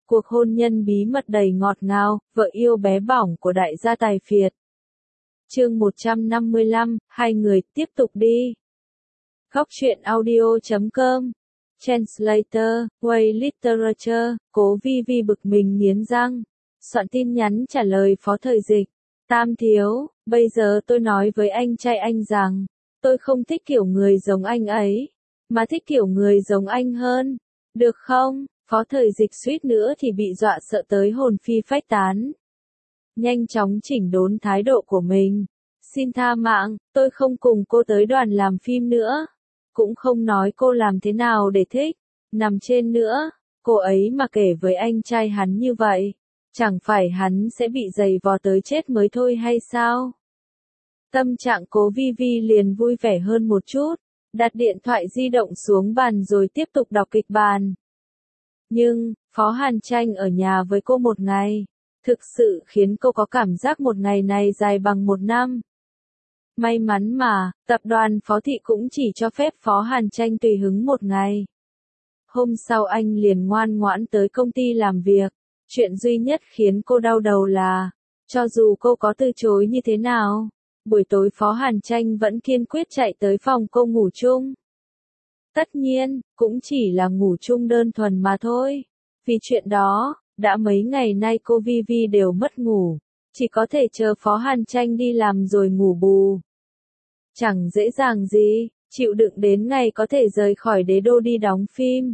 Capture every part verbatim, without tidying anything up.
Cuộc hôn nhân bí mật đầy ngọt ngào, vợ yêu bé bỏng của đại gia tài phiệt. Chương một trăm năm mươi lăm, hai người, tiếp tục đi. Góc truyện audio chấm com. Translator, Way Literature, Cố Vi Vi bực mình nghiến răng. Soạn tin nhắn trả lời Phó Thời Dịch. Tam thiếu, bây giờ tôi nói với anh trai anh rằng, tôi không thích kiểu người giống anh ấy, mà thích kiểu người giống anh hơn. Được không? Phó Thời Dịch suýt nữa thì bị dọa sợ tới hồn phi phách tán. Nhanh chóng chỉnh đốn thái độ của mình. Xin tha mạng, tôi không cùng cô tới đoàn làm phim nữa. Cũng không nói cô làm thế nào để thích. Nằm trên nữa, cô ấy mà kể với anh trai hắn như vậy, chẳng phải hắn sẽ bị giày vò tới chết mới thôi hay sao? Tâm trạng Cố Vi Vi liền vui vẻ hơn một chút, đặt điện thoại di động xuống bàn rồi tiếp tục đọc kịch bản. Nhưng, Phó Hàn Tranh ở nhà với cô một ngày, thực sự khiến cô có cảm giác một ngày này dài bằng một năm. May mắn mà, tập đoàn Phó Thị cũng chỉ cho phép Phó Hàn Tranh tùy hứng một ngày. Hôm sau anh liền ngoan ngoãn tới công ty làm việc. Chuyện duy nhất khiến cô đau đầu là, cho dù cô có từ chối như thế nào, buổi tối Phó Hàn Tranh vẫn kiên quyết chạy tới phòng cô ngủ chung. Tất nhiên, cũng chỉ là ngủ chung đơn thuần mà thôi. Vì chuyện đó, đã mấy ngày nay cô Vi Vi đều mất ngủ, chỉ có thể chờ Phó Hàn Tranh đi làm rồi ngủ bù. Chẳng dễ dàng gì, chịu đựng đến ngày có thể rời khỏi đế đô đi đóng phim.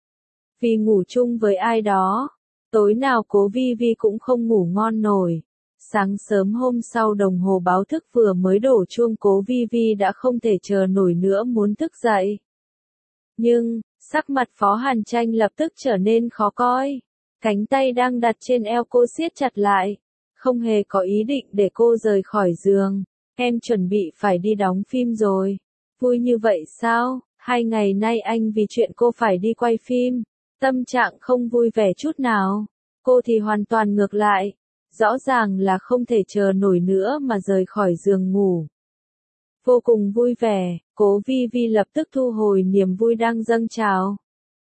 Vì ngủ chung với ai đó, tối nào Cố Vi Vi cũng không ngủ ngon nổi. Sáng sớm hôm sau đồng hồ báo thức vừa mới đổ chuông, Cố Vi Vi đã không thể chờ nổi nữa muốn thức dậy. Nhưng, sắc mặt Phó Hàn Tranh lập tức trở nên khó coi. Cánh tay đang đặt trên eo cô siết chặt lại. Không hề có ý định để cô rời khỏi giường. Em chuẩn bị phải đi đóng phim rồi. Vui như vậy sao? Hai ngày nay anh vì chuyện cô phải đi quay phim, tâm trạng không vui vẻ chút nào. Cô thì hoàn toàn ngược lại. Rõ ràng là không thể chờ nổi nữa mà rời khỏi giường ngủ. Vô cùng vui vẻ, Cố Vi Vi lập tức thu hồi niềm vui đang dâng trào.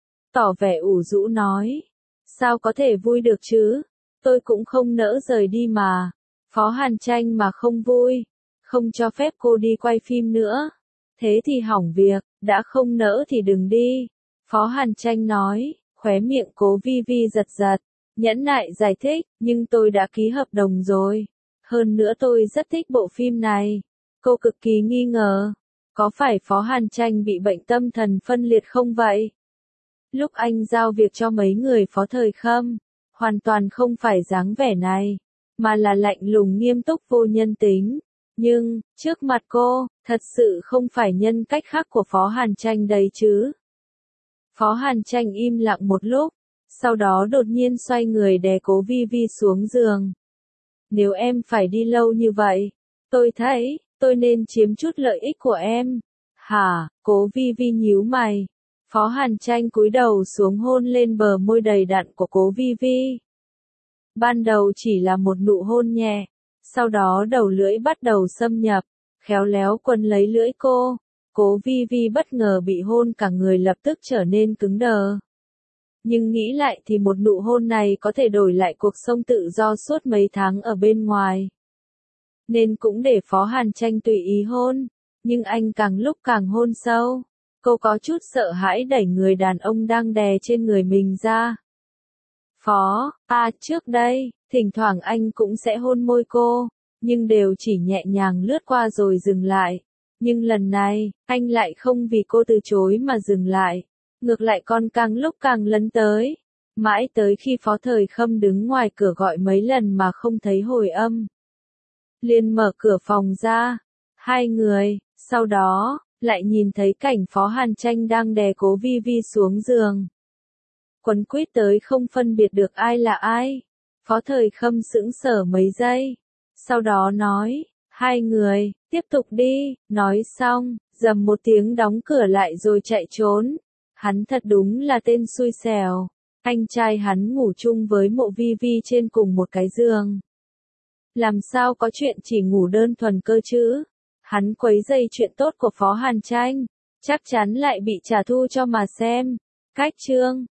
Tỏ vẻ ủ rũ nói. Sao có thể vui được chứ? Tôi cũng không nỡ rời đi mà. Phó Hàn Tranh mà không vui, không cho phép cô đi quay phim nữa. Thế thì hỏng việc, đã không nỡ thì đừng đi. Phó Hàn Tranh nói, khóe miệng Cố Vi Vi giật giật. Nhẫn nại giải thích, nhưng tôi đã ký hợp đồng rồi. Hơn nữa tôi rất thích bộ phim này. Cô cực kỳ nghi ngờ, có phải Phó Hàn Tranh bị bệnh tâm thần phân liệt không vậy? Lúc anh giao việc cho mấy người Phó Thời Khâm, hoàn toàn không phải dáng vẻ này, mà là lạnh lùng nghiêm túc vô nhân tính. Nhưng, trước mặt cô, thật sự không phải nhân cách khác của Phó Hàn Tranh đấy chứ. Phó Hàn Tranh im lặng một lúc, sau đó đột nhiên xoay người đè Cố Vi Vi xuống giường. Nếu em phải đi lâu như vậy, tôi thấy, tôi nên chiếm chút lợi ích của em. Hả? Cố Vi Vi nhíu mày. Phó Hàn Tranh cúi đầu xuống hôn lên bờ môi đầy đặn của Cố Vi Vi. Ban đầu chỉ là một nụ hôn nhẹ, sau đó đầu lưỡi bắt đầu xâm nhập, khéo léo quấn lấy lưỡi cô. Cố Vi Vi bất ngờ bị hôn, cả người lập tức trở nên cứng đờ. Nhưng nghĩ lại thì một nụ hôn này có thể đổi lại cuộc sống tự do suốt mấy tháng ở bên ngoài. Nên cũng để Phó Hàn Tranh tùy ý hôn, nhưng anh càng lúc càng hôn sâu. Cô có chút sợ hãi đẩy người đàn ông đang đè trên người mình ra. Phó, à trước đây, thỉnh thoảng anh cũng sẽ hôn môi cô, nhưng đều chỉ nhẹ nhàng lướt qua rồi dừng lại. Nhưng lần này, anh lại không vì cô từ chối mà dừng lại. Ngược lại còn càng lúc càng lấn tới. Mãi tới khi Phó Thời Khâm đứng ngoài cửa gọi mấy lần mà không thấy hồi âm. Liền mở cửa phòng ra. Hai người, sau đó, lại nhìn thấy cảnh Phó Hàn Tranh đang đè Cố Vi Vi xuống giường. Quấn quýt tới không phân biệt được ai là ai. Phó Thời Khâm sững sờ mấy giây. Sau đó nói, hai người, tiếp tục đi. Nói xong, rầm một tiếng đóng cửa lại rồi chạy trốn. Hắn thật đúng là tên xui xẻo. Anh trai hắn ngủ chung với Mộ Vi Vi trên cùng một cái giường. Làm sao có chuyện chỉ ngủ đơn thuần cơ chứ? Hắn quấy rầy chuyện tốt của Phó Hàn Tranh, chắc chắn lại bị trả thù cho mà xem. Cách chương